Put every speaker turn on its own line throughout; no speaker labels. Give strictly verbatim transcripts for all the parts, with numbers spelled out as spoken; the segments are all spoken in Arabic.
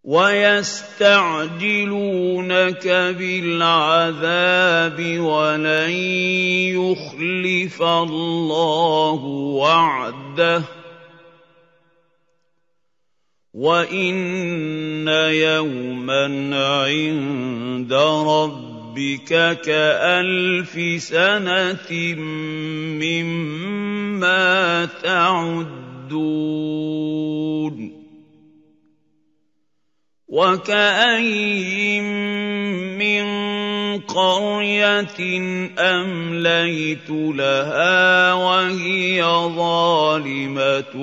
وَيَسْتَعْجِلُونَكَ بِالْعَذَابِ وَلَن يُخْلِفَ اللَّهُ وَعْدَهُ وَإِنَّ يَوْمًا عِندَ رَبِّكَ كَأَلْفِ سَنَةٍ مِّمَّا تَعُدُّونَ وَكَأَيِّن مِّن قَرْيَةٍ أَمْلَيْتُ لَهَا وَهِيَ ظَالِمَةٌ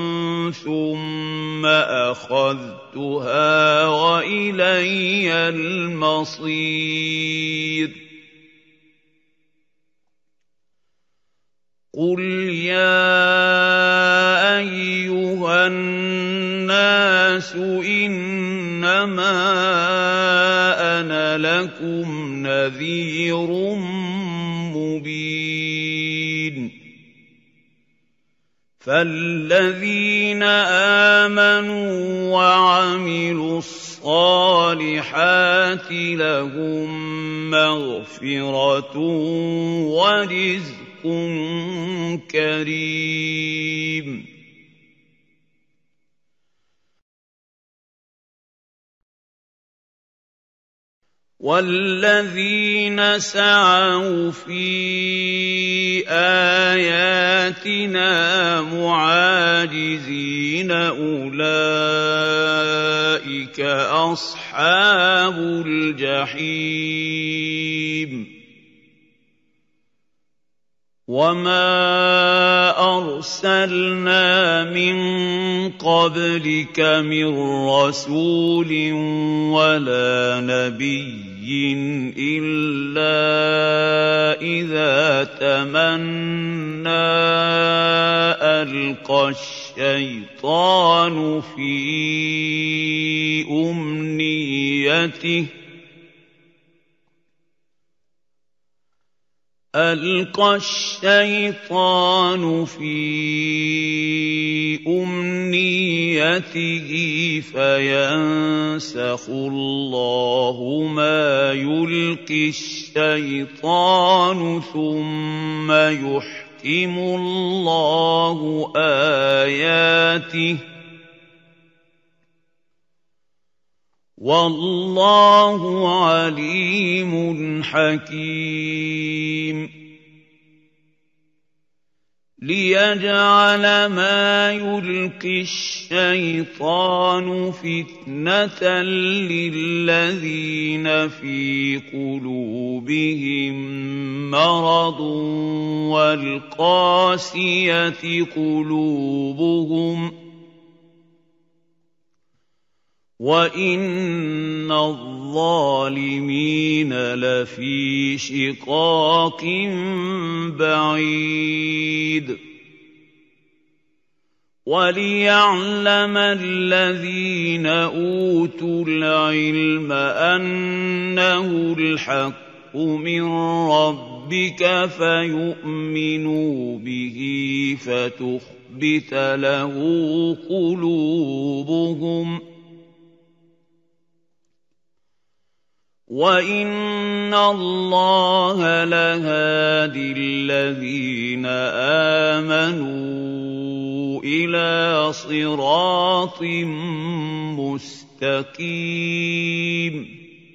ثُمَّ أَخَذْتُهَا وَإِلَيَّ الْمَصِيرُ قُلْ يَا أَيُّهَا النَّاسُ إِنَّمَا أَنَا لَكُمْ نَذِيرٌ مُّبِينٌ فَالَّذِينَ آمَنُوا وَعَمِلُوا الصَّالِحَاتِ لَهُم مَّغْفِرَةٌ وَرِزْقٌ كَرِيمٌ وَالَّذِينَ سَعَوْا فِي آيَاتِنَا مُعَاجِزِينَ أُولَٰئِكَ أَصْحَابُ الْجَحِيمِ وَمَا أَرْسَلْنَا مِن قَبْلِكَ مِن رَّسُولٍ وَلَا نَبِيٍّ إِلَّا إِذَا تَمَنَّىٰ أَلْقَى الشَّيْطَانُ فِي أُمْنِيَّتِهِ أَلْقَى الشَّيْطَانُ فِي أُمْنِيَّتِهِ فَيَنسَخُ اللَّهُ مَا يُلْقِي الشَّيْطَانُ ثُمَّ يُحْكِمُ اللَّهُ آيَاتِهِ وَاللَّهُ عَلِيمٌ حَكِيمٌ لِيَجْعَلَ مَا يُلْقِي الشَّيْطَانُ فِتْنَةً لِّلَّذِينَ فِي قُلُوبِهِم مَّرَضٌ وَالْقَاسِيَةِ قُلُوبُهُمْ وَإِنَّ الظَّالِمِينَ لَفِي شِقَاقٍ بَعِيدٍ وَلِيَعْلَمَ الَّذِينَ أُوتُوا الْعِلْمَ أَنَّهُ الْحَقُّ مِن رَّبِّكَ فَيُؤْمِنُوا بِهِ فَتُخْبِتَ لَهُ قُلُوبُهُمْ وَإِنَّ اللَّهَ لَهَادِي الَّذِينَ آمَنُوا إِلَىٰ صِرَاطٍ مُّسْتَقِيمٍ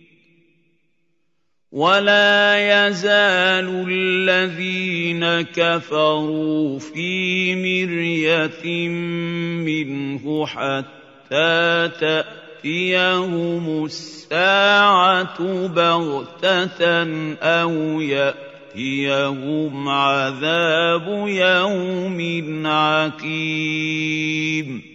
وَلَا يَزَالُ الَّذِينَ كَفَرُوا فِي مِرْيَةٍ مِّنْهُ حَتَّىٰ تَأْتِيَهُمُ السَّاعَةُ بَغْتَةً أَوْ يَأْتِيَهُمْ عَذَابُ يَوْمٍ عَقِيمٍ